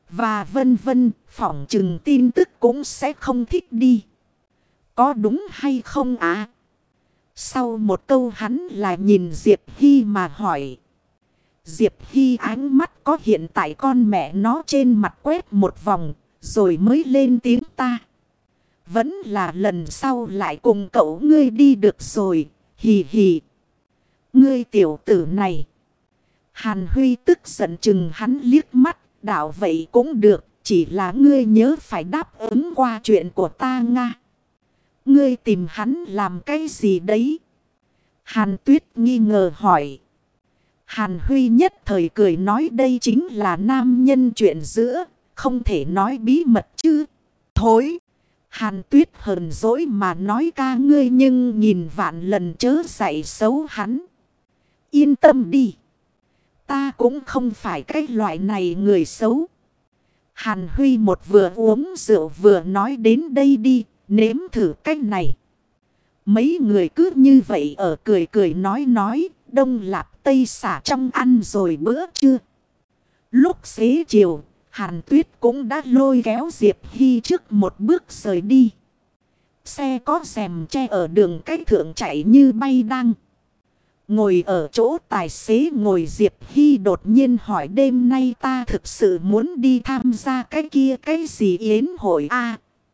Và vân vân, phỏng chừng tin tức cũng sẽ không thích đi. Có đúng hay không ạ? Sau một câu hắn lại nhìn Diệp Hy mà hỏi. Diệp Hy ánh mắt có hiện tại con mẹ nó trên mặt quét một vòng, rồi mới lên tiếng ta. Vẫn là lần sau lại cùng cậu ngươi đi được rồi, hì hì. Ngươi tiểu tử này. Hàn Huy tức giận chừng hắn liếc mắt, đạo vậy cũng được, chỉ là ngươi nhớ phải đáp ứng qua chuyện của ta nga. Ngươi tìm hắn làm cái gì đấy? Hàn Tuyết nghi ngờ hỏi. Hàn Huy nhất thời cười nói đây chính là nam nhân chuyện giữa, không thể nói bí mật chứ. Thối! Hàn Tuyết hờn dỗi mà nói ca ngươi nhưng nghìn vạn lần chớ dạy xấu hắn. Yên tâm đi. Ta cũng không phải cái loại này người xấu. Hàn Huy một vừa uống rượu vừa nói đến đây đi, nếm thử cái này. Mấy người cứ như vậy ở cười cười nói, đông lạp tây xả trong ăn rồi bữa trưa. Lúc xế chiều, Hàn Tuyết cũng đã lôi kéo Diệp Hy trước một bước rời đi. Xe có rèm che ở đường cách thượng chạy như bay đăng. Ngồi ở chỗ tài xế ngồi Diệp Hy đột nhiên hỏi đêm nay ta thực sự muốn đi tham gia cái kia cái gì yến hội a?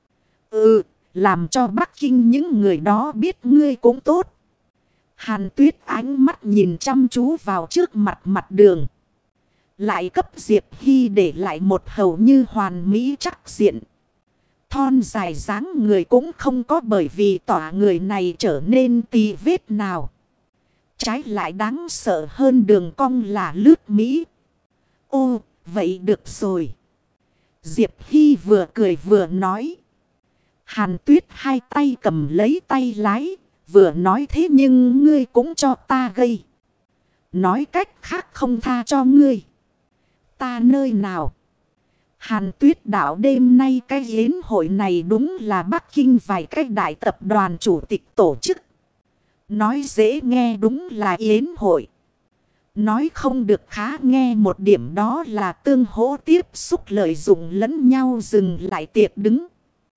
Làm cho Bắc Kinh những người đó biết ngươi cũng tốt. Hàn Tuyết ánh mắt nhìn chăm chú vào trước mặt đường. Lại cấp Diệp Hy để lại một hầu như hoàn mỹ chắc diện. Thon dài dáng người cũng không có bởi vì tỏa người này trở nên tì vết nào. Trái lại đáng sợ hơn đường cong là lướt Mỹ. Ô, vậy được rồi. Diệp Hy vừa cười vừa nói. Hàn Tuyết hai tay cầm lấy tay lái. Vừa nói thế nhưng ngươi cũng cho ta gây. Nói cách khác không tha cho ngươi. Ta nơi nào? Hàn Tuyết đạo đêm nay cái yến hội này đúng là Bắc Kinh vài cái đại tập đoàn chủ tịch tổ chức. Nói dễ nghe đúng là yến hội. Nói không được khá nghe một điểm đó là tương hỗ tiếp xúc lợi dụng lẫn nhau dừng lại tiệc đứng.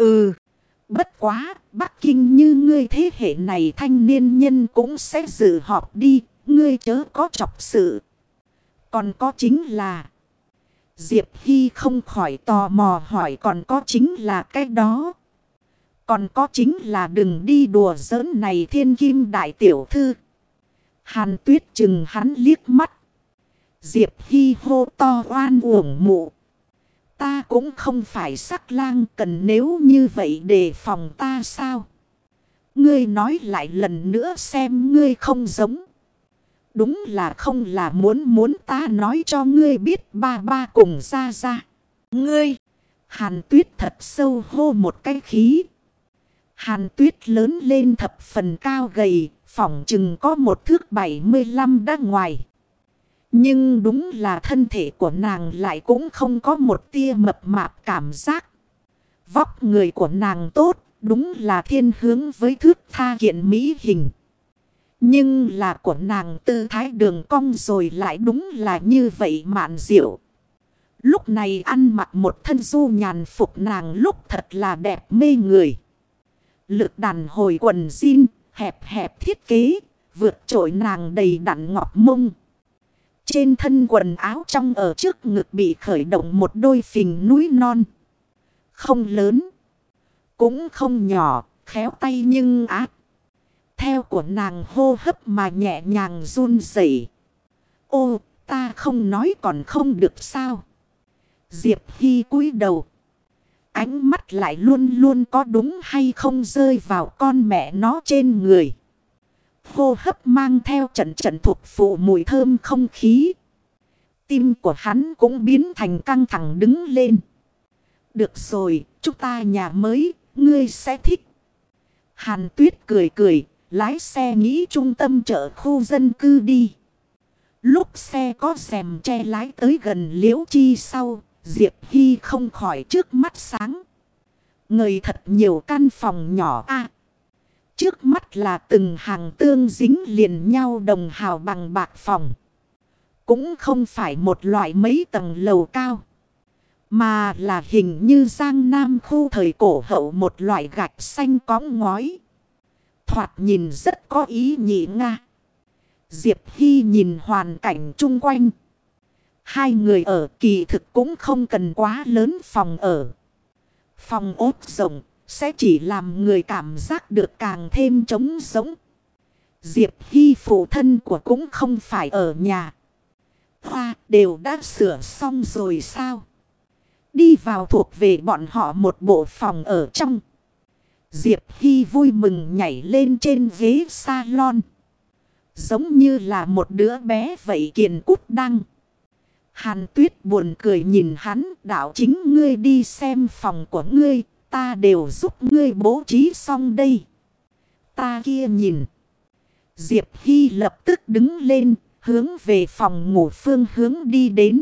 Bất quá, Bắc Kinh như ngươi thế hệ này thanh niên nhân cũng sẽ dự họp đi, ngươi chớ có chọc sự. Còn có chính là... Diệp Hy không khỏi tò mò hỏi còn có chính là cái đó. Còn có chính là đừng đi đùa giỡn này thiên kim đại tiểu thư. Hàn Tuyết chừng hắn liếc mắt. Diệp Hy hô to oan uổng mụ. Ta cũng không phải sắc lang cần nếu như vậy đề phòng ta sao? Ngươi nói lại lần nữa xem ngươi không giống. Đúng là không là muốn ta nói cho ngươi biết ba cùng ra. Ngươi! Hàn Tuyết thật sâu hô một cái khí. Hàn Tuyết lớn lên thập phần cao gầy, phỏng chừng có một thước 75 đã ngoài. Nhưng đúng là thân thể của nàng lại cũng không có một tia mập mạp cảm giác. Vóc người của nàng tốt, đúng là thiên hướng với thước tha kiện mỹ hình. Nhưng là của nàng tư thái đường cong rồi lại đúng là như vậy mạn diệu. Lúc này ăn mặc một thân du nhàn phục nàng lúc thật là đẹp mê người. Lực đàn hồi quần jean, hẹp thiết kế, vượt trội nàng đầy đặn ngọc mông. Trên thân quần áo trong ở trước ngực bị khởi động một đôi phình núi non. Không lớn, cũng không nhỏ, khéo tay nhưng ác. Theo của nàng hô hấp mà nhẹ nhàng run rẩy. Ô, ta không nói còn không được sao? Diệp Hy cúi đầu. Ánh mắt lại luôn luôn có đúng hay không rơi vào con mẹ nó trên người. Hô hấp mang theo trận thuộc phụ mùi thơm không khí. Tim của hắn cũng biến thành căng thẳng đứng lên. Được rồi, chúng ta nhà mới, ngươi sẽ thích. Hàn Tuyết cười, lái xe nghĩ trung tâm chợ khu dân cư đi. Lúc xe có rèm che lái tới gần Liễu Chi sau, Diệp Hy không khỏi trước mắt sáng. Ngời thật nhiều căn phòng nhỏ trước mắt là từng hàng tương dính liền nhau đồng hào bằng bạc phòng. Cũng không phải một loại mấy tầng lầu cao. Mà là hình như Giang Nam khu thời cổ hậu một loại gạch xanh cóng ngói. Thoạt nhìn rất có ý nhị nga. Diệp Hy nhìn hoàn cảnh chung quanh. Hai người ở kỳ thực cũng không cần quá lớn phòng ở. Phòng ốt rộng sẽ chỉ làm người cảm giác được càng thêm trống rỗng. Diệp Hy phụ thân của cũng không phải ở nhà. Hoa đều đã sửa xong rồi sao? Đi vào thuộc về bọn họ một bộ phòng ở trong. Diệp Hy vui mừng nhảy lên trên ghế salon. Giống như là một đứa bé vậy kiền cút đăng. Hàn Tuyết buồn cười nhìn hắn. Đạo chính ngươi đi xem phòng của ngươi. Ta đều giúp ngươi bố trí xong đây. Ta kia nhìn. Diệp Hy lập tức đứng lên. Hướng về phòng ngủ phương hướng đi đến.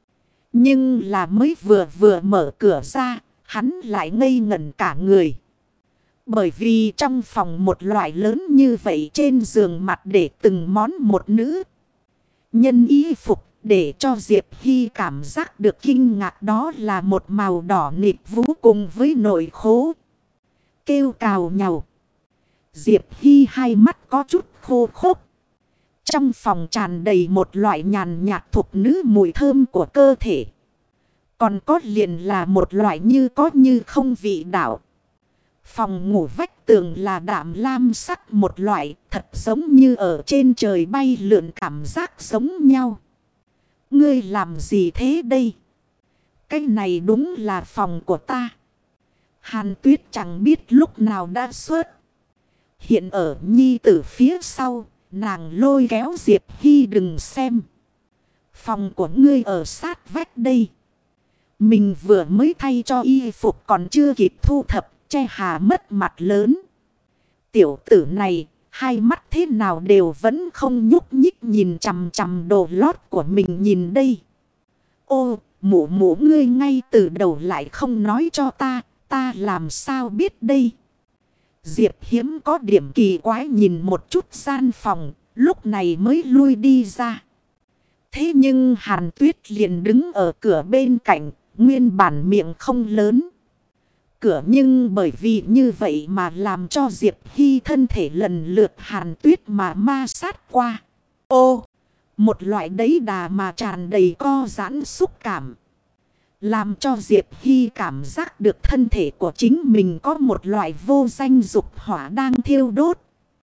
Nhưng là mới vừa mở cửa ra. Hắn lại ngây ngẩn cả người. Bởi vì trong phòng một loại lớn như vậy trên giường mặt để từng món một nữ nhân y phục để cho Diệp Hy cảm giác được kinh ngạc, đó là một màu đỏ nịt vú cùng với nội khố. Kêu cào nhàu. Diệp Hy hai mắt có chút khô khốc. Trong phòng tràn đầy một loại nhàn nhạt thục nữ mùi thơm của cơ thể. Còn có liền là một loại như có như không vị đạo. Phòng ngủ vách tường là đạm lam sắc một loại, thật giống như ở trên trời bay lượn, cảm giác giống nhau. Ngươi làm gì thế đây? Cái này đúng là phòng của ta. Hàn Tuyết chẳng biết lúc nào đã xuất hiện ở nhi tử phía sau, nàng lôi kéo Diệp Hy đừng xem. Phòng của ngươi ở sát vách đây. Mình vừa mới thay cho y phục còn chưa kịp thu thập. Che hà mất mặt lớn. Tiểu tử này, hai mắt thế nào đều vẫn không nhúc nhích nhìn chằm chằm đồ lót của mình nhìn đây. Ô, mụ mụ ngươi ngay từ đầu lại không nói cho ta làm sao biết đây. Diệp Hiếm có điểm kỳ quái nhìn một chút gian phòng, lúc này mới lui đi ra. Thế nhưng Hàn Tuyết liền đứng ở cửa bên cạnh, nguyên bản miệng không lớn. Cửa nhưng bởi vì như vậy mà làm cho Diệp Hy thân thể lần lượt Hàn Tuyết mà ma sát qua. Ô, một loại đấy đà mà tràn đầy co giãn xúc cảm. Làm cho Diệp Hy cảm giác được thân thể của chính mình có một loại vô danh dục hỏa đang thiêu đốt.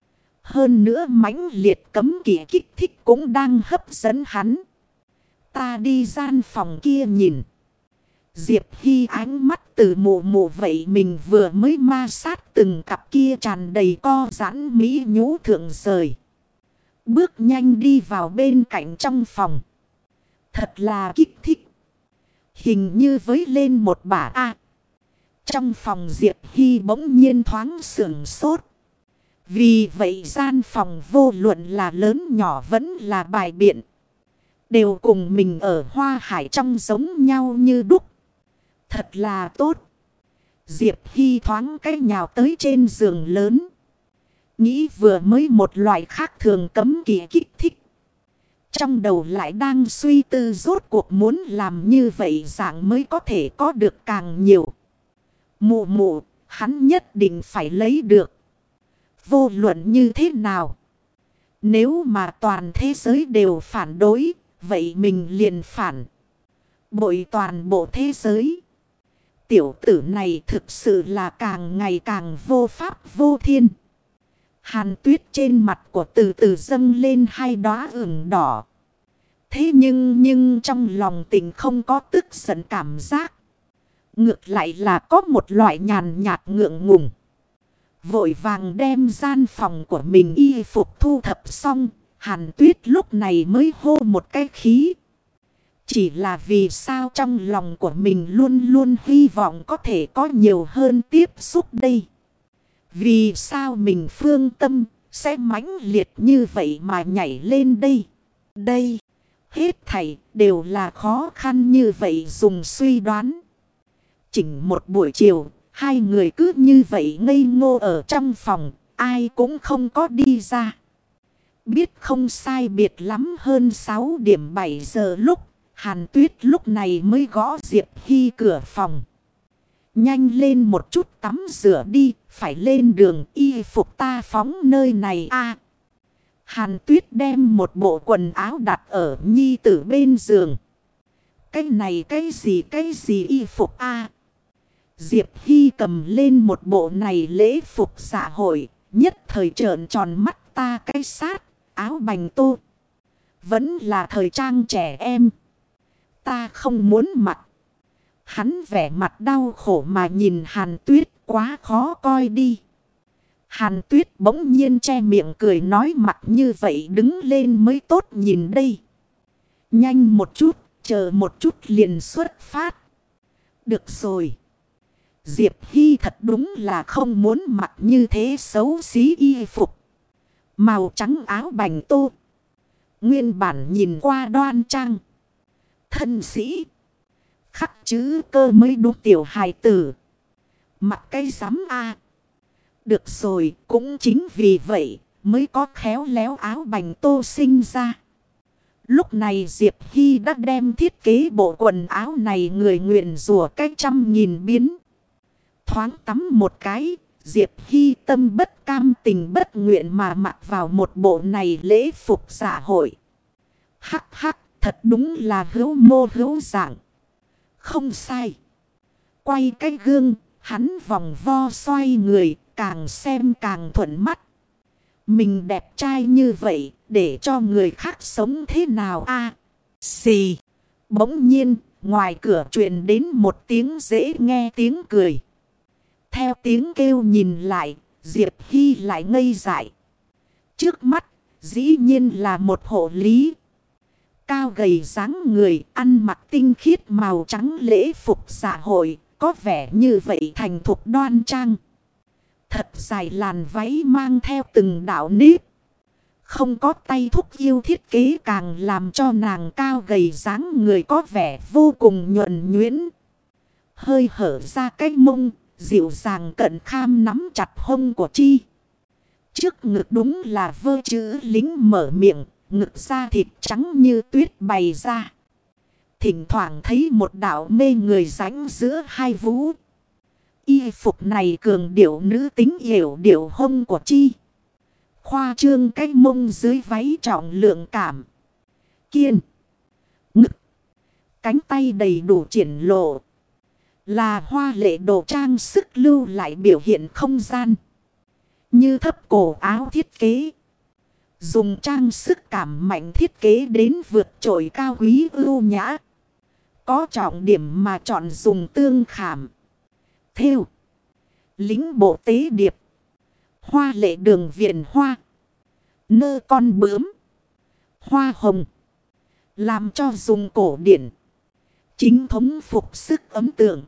Hơn nữa mãnh liệt cấm kỵ kích thích cũng đang hấp dẫn hắn. Ta đi gian phòng kia nhìn. Diệp Hy ánh mắt từ mụ mụ vậy mình vừa mới ma sát từng cặp kia tràn đầy co giãn mỹ nhũ thượng rời. Bước nhanh đi vào bên cạnh trong phòng. Thật là kích thích. Hình như với lên một bả A. Trong phòng Diệp Hy bỗng nhiên thoáng sửng sốt. Vì vậy gian phòng vô luận là lớn nhỏ vẫn là bài biện. Đều cùng mình ở Hoa Hải trong giống nhau như đúc. Thật là tốt. Diệp Hy thoáng cái nhào tới trên giường lớn. Nghĩ vừa mới một loại khác thường cấm kỵ kích thích. Trong đầu lại đang suy tư rốt cuộc muốn làm như vậy dạng mới có thể có được càng nhiều. Mụ mụ, hắn nhất định phải lấy được. Vô luận như thế nào? Nếu mà toàn thế giới đều phản đối, vậy mình liền phản bội toàn bộ thế giới. Tiểu tử này thực sự là càng ngày càng vô pháp vô thiên. Hàn Tuyết trên mặt của từ từ dâng lên hai đóa ửng đỏ. Thế nhưng trong lòng tình không có tức giận cảm giác. Ngược lại là có một loại nhàn nhạt ngượng ngùng. Vội vàng đem gian phòng của mình y phục thu thập xong. Hàn Tuyết lúc này mới hô một cái khí. Chỉ là vì sao trong lòng của mình luôn luôn hy vọng có thể có nhiều hơn tiếp xúc đây. Vì sao mình phương tâm sẽ mãnh liệt như vậy mà nhảy lên đây. Đây, hết thảy đều là khó khăn như vậy dùng suy đoán. Chỉnh một buổi chiều, hai người cứ như vậy ngây ngô ở trong phòng, ai cũng không có đi ra. Biết không sai biệt lắm hơn 6 điểm 7 giờ lúc. Hàn Tuyết lúc này mới gõ Diệp Hy cửa phòng. Nhanh lên một chút tắm rửa đi, phải lên đường, y phục ta phóng nơi này a. Hàn Tuyết đem một bộ quần áo đặt ở nhi tử bên giường. Cái này cái gì y phục a? Diệp Hy cầm lên một bộ này lễ phục dạ hội, nhất thời trợn tròn mắt, ta cái sát, áo bành tô. Vẫn là thời trang trẻ em. Ta không muốn mặc. Hắn vẻ mặt đau khổ mà nhìn Hàn Tuyết, quá khó coi đi. Hàn Tuyết bỗng nhiên che miệng cười nói, mặc như vậy đứng lên mới tốt nhìn đây. Nhanh một chút, chờ một chút liền xuất phát. Được rồi. Diệp Hy thật đúng là không muốn mặc như thế xấu xí y phục. Màu trắng áo bành tô. Nguyên bản nhìn qua đoan trang. Thân sĩ. Khắc chữ cơ mới đúng tiểu hài tử. Mặc cái rắm a. Được rồi, cũng chính vì vậy mới có khéo léo áo bành tô sinh ra. Lúc này Diệp Hy đã đem thiết kế bộ quần áo này người nguyền rủa cách 100.000 biến. Thoáng tắm một cái, Diệp Hy tâm bất cam tình bất nguyện mà mặc vào một bộ này lễ phục dạ hội. Hắc hắc, thật đúng là hữu mô hữu dạng. Không sai. Quay cái gương, hắn vòng vo xoay người, càng xem càng thuận mắt. Mình đẹp trai như vậy, để cho người khác sống thế nào a? Xì. Bỗng nhiên, ngoài cửa truyền đến một tiếng dễ nghe tiếng cười. Theo tiếng kêu nhìn lại, Diệp Hy lại ngây dại. Trước mắt, dĩ nhiên là một hộ lý. Cao gầy dáng người, ăn mặc tinh khiết màu trắng lễ phục dạ hội, có vẻ như vậy thành thục đoan trang. Thật dài làn váy mang theo từng đạo nếp. Không có tay thúc yêu thiết kế càng làm cho nàng cao gầy dáng người có vẻ vô cùng nhuần nhuyễn. Hơi hở ra cái mông, dịu dàng cận kham nắm chặt hông của Chi. Trước ngực đúng là vơ chữ lính mở miệng, ngực da thịt trắng như tuyết bày ra. Thỉnh thoảng thấy một đạo mê người rãnh giữa hai vú. Y phục này cường điệu nữ tính hiểu điệu hông của Chi. Khoa trương cái mông dưới váy trọng lượng cảm. Kiên. Ngực. Cánh tay đầy đủ triển lộ. Là hoa lệ đồ trang sức lưu lại biểu hiện không gian. Như thấp cổ áo thiết kế. Dùng trang sức cảm mạnh thiết kế đến vượt trội cao quý ưu nhã. Có trọng điểm mà chọn dùng tương khảm. Thêu. Lính bộ tế điệp. Hoa lệ đường viền hoa. Nơ con bướm. Hoa hồng. Làm cho dùng cổ điển. Chính thống phục sức ấm tượng.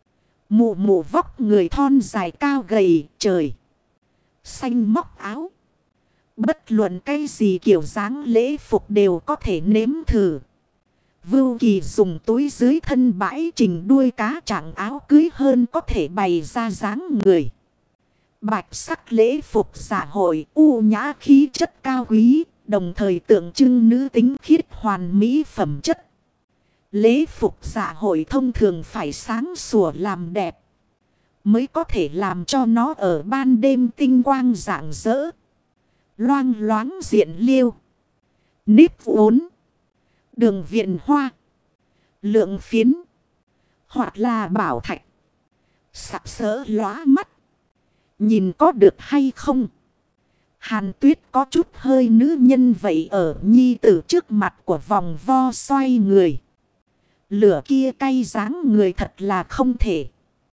Mụ mụ vóc người thon dài cao gầy trời. Xanh móc áo. Bất luận cái gì kiểu dáng lễ phục đều có thể nếm thử. Vưu Kỳ dùng túi dưới thân bãi trình đuôi cá trạng áo cưới hơn có thể bày ra dáng người. Bạch sắc lễ phục dạ hội u nhã khí chất cao quý, đồng thời tượng trưng nữ tính khiết hoàn mỹ phẩm chất. Lễ phục dạ hội thông thường phải sáng sủa làm đẹp, mới có thể làm cho nó ở ban đêm tinh quang rạng rỡ. Loang loáng diện liêu, nếp uốn, đường viền hoa, lượng phiến, hoặc là bảo thạch, sặc sỡ lóa mắt. Nhìn có được hay không? Hàn Tuyết có chút hơi nữ nhân vậy ở nhi tử trước mặt của vòng vo xoay người. Lửa kia cay dáng người thật là không thể.